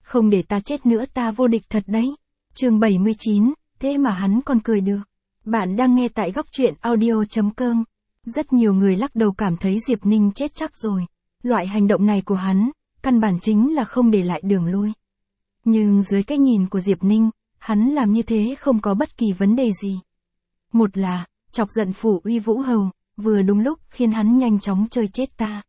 không để ta chết nữa ta vô địch thật đấy. Chương 79, thế mà hắn còn cười được. Bạn đang nghe tại góc truyện audio.com. Rất nhiều người lắc đầu cảm thấy Diệp Ninh chết chắc rồi. Loại hành động này của hắn, căn bản chính là không để lại đường lui. Nhưng dưới cái nhìn của Diệp Ninh, hắn làm như thế không có bất kỳ vấn đề gì. Một là, chọc giận Phủ Uy Vũ Hầu, vừa đúng lúc khiến hắn nhanh chóng chơi chết ta.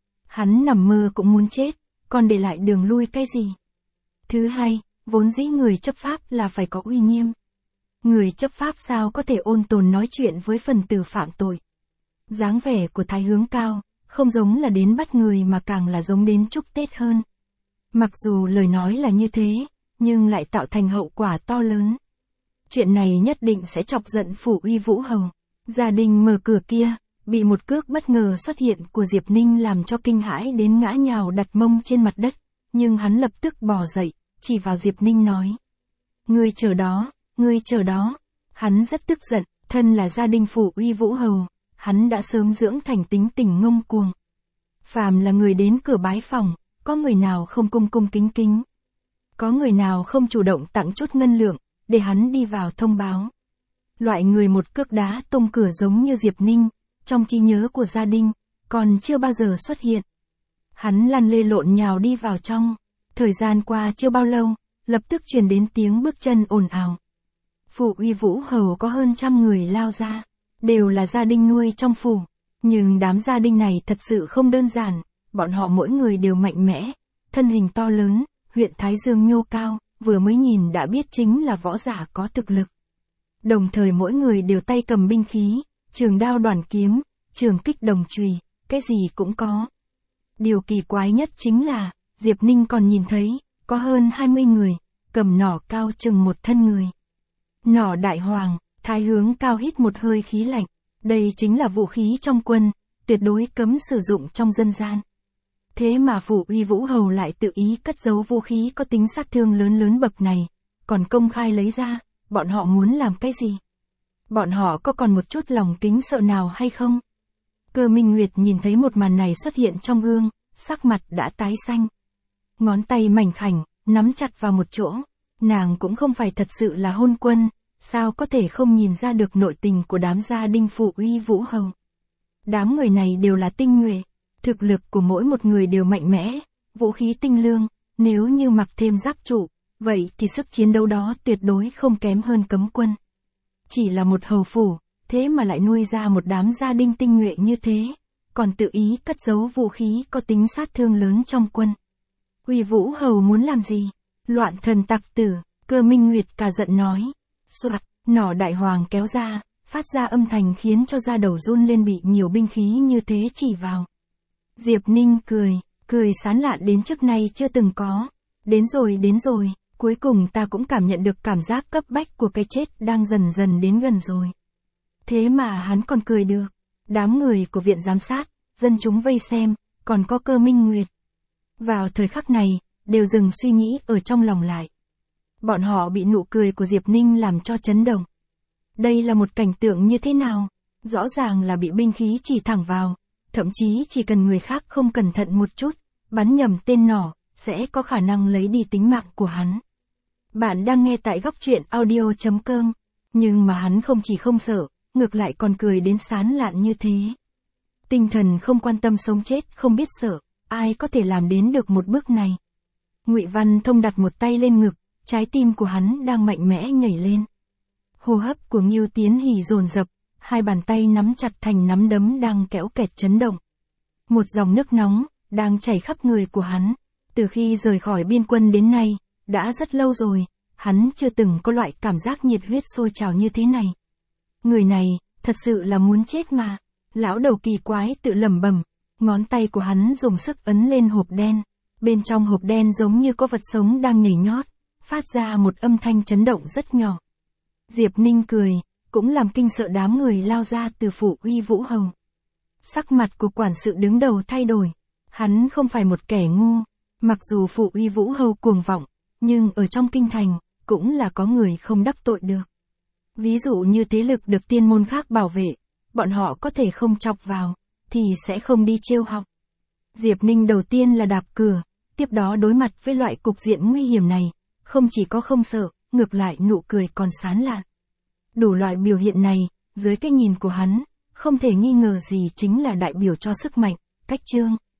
Hắn nằm mơ cũng muốn chết, còn để lại đường lui cái gì? Thứ hai, vốn dĩ người chấp pháp là phải có uy nghiêm. Người chấp pháp sao có thể ôn tồn nói chuyện với phần tử phạm tội? Dáng vẻ của Thái Hướng Cao, không giống là đến bắt người mà càng là giống đến chúc Tết hơn. Mặc dù lời nói là như thế, nhưng lại tạo thành hậu quả to lớn. Chuyện này nhất định sẽ chọc giận Phủ Uy Vũ Hầu. Gia đình mở cửa kia, bị một cước bất ngờ xuất hiện của Diệp Ninh làm cho kinh hãi đến ngã nhào đặt mông trên mặt đất, nhưng hắn lập tức bò dậy, chỉ vào Diệp Ninh nói. Ngươi chờ đó, ngươi chờ đó. Hắn rất tức giận, thân là gia đình Phủ Uy Vũ Hầu, hắn đã sớm dưỡng thành tính tình ngông cuồng. Phàm là người đến cửa bái phòng, có người nào không cung cung kính kính. Có người nào không chủ động tặng chút ngân lượng, để hắn đi vào thông báo. Loại người một cước đá tung cửa giống như Diệp Ninh, trong trí nhớ của gia đình, còn chưa bao giờ xuất hiện. Hắn lăn lê lộn nhào đi vào trong. Thời gian qua chưa bao lâu, lập tức truyền đến tiếng bước chân ồn ào. Phủ Uy Vũ Hầu có hơn 100 người lao ra, đều là gia đình nuôi trong phủ. Nhưng đám gia đình này thật sự không đơn giản, bọn họ mỗi người đều mạnh mẽ, thân hình to lớn, huyện Thái Dương nhô cao, vừa mới nhìn đã biết chính là võ giả có thực lực. Đồng thời mỗi người đều tay cầm binh khí, trường đao đoản kiếm, trường kích đồng chùy, cái gì cũng có. Điều kỳ quái nhất chính là, Diệp Ninh còn nhìn thấy, có hơn 20 người, cầm nỏ cao chừng một thân người. Nỏ đại hoàng, Thái Hướng Cao hít một hơi khí lạnh, đây chính là vũ khí trong quân, tuyệt đối cấm sử dụng trong dân gian. Thế mà Phủ Uy Vũ Hầu lại tự ý cất giấu vũ khí có tính sát thương lớn lớn bậc này, còn công khai lấy ra, bọn họ muốn làm cái gì? Bọn họ có còn một chút lòng kính sợ nào hay không? Cơ Minh Nguyệt nhìn thấy một màn này xuất hiện trong gương, sắc mặt đã tái xanh. Ngón tay mảnh khảnh, nắm chặt vào một chỗ, nàng cũng không phải thật sự là hôn quân, sao có thể không nhìn ra được nội tình của đám gia đình Phủ Uy Vũ Hầu. Đám người này đều là tinh nhuệ, thực lực của mỗi một người đều mạnh mẽ, vũ khí tinh lương, nếu như mặc thêm giáp trụ, vậy thì sức chiến đấu đó tuyệt đối không kém hơn cấm quân. Chỉ là một hầu phủ, thế mà lại nuôi ra một đám gia đình tinh nhuệ như thế, còn tự ý cất giấu vũ khí có tính sát thương lớn trong quân. Uy Vũ Hầu muốn làm gì? Loạn thần tặc tử, Cơ Minh Nguyệt cả giận nói. Soạt, nỏ đại hoàng kéo ra, phát ra âm thanh khiến cho da đầu run lên bị nhiều binh khí như thế chỉ vào. Diệp Ninh cười sán lạn đến trước nay chưa từng có. Đến rồi, cuối cùng ta cũng cảm nhận được cảm giác cấp bách của cái chết đang dần dần đến gần rồi. Thế mà hắn còn cười được. Đám người của viện giám sát, dân chúng vây xem, còn có Cơ Minh Nguyệt. Vào thời khắc này, đều dừng suy nghĩ ở trong lòng lại. Bọn họ bị nụ cười của Diệp Ninh làm cho chấn động. Đây là một cảnh tượng như thế nào? Rõ ràng là bị binh khí chỉ thẳng vào, thậm chí chỉ cần người khác không cẩn thận một chút, bắn nhầm tên nỏ, sẽ có khả năng lấy đi tính mạng của hắn. Bạn đang nghe tại góc truyện audio.com, nhưng mà hắn không chỉ không sợ, ngược lại còn cười đến sán lạn như thế. Tinh thần không quan tâm sống chết, không biết sợ, ai có thể làm đến được một bước này. Ngụy Văn Thông đặt một tay lên ngực, trái tim của hắn đang mạnh mẽ nhảy lên. Hô hấp của Ngưu Tiến Hỉ dồn dập, hai bàn tay nắm chặt thành nắm đấm đang kéo kẹt chấn động. Một dòng nước nóng đang chảy khắp người của hắn. Từ khi rời khỏi biên quân đến nay, đã rất lâu rồi, hắn chưa từng có loại cảm giác nhiệt huyết sôi trào như thế này. Người này, thật sự là muốn chết mà. Lão đầu kỳ quái tự lẩm bẩm, ngón tay của hắn dùng sức ấn lên hộp đen. Bên trong hộp đen giống như có vật sống đang nhảy nhót, phát ra một âm thanh chấn động rất nhỏ. Diệp Ninh cười, cũng làm kinh sợ đám người lao ra từ Phủ Uy Vũ Hầu. Sắc mặt của quản sự đứng đầu thay đổi. Hắn không phải một kẻ ngu. Mặc dù Phủ Uy Vũ Hầu cuồng vọng, nhưng ở trong kinh thành, cũng là có người không đắc tội được. Ví dụ như thế lực được tiên môn khác bảo vệ, bọn họ có thể không chọc vào, thì sẽ không đi trêu học. Diệp Ninh đầu tiên là đạp cửa, Tiếp đó đối mặt với loại cục diện nguy hiểm này, không chỉ có không sợ, ngược lại nụ cười còn sán lạn. Đủ loại biểu hiện này, dưới cái nhìn của hắn, không thể nghi ngờ gì chính là đại biểu cho sức mạnh, cách chương.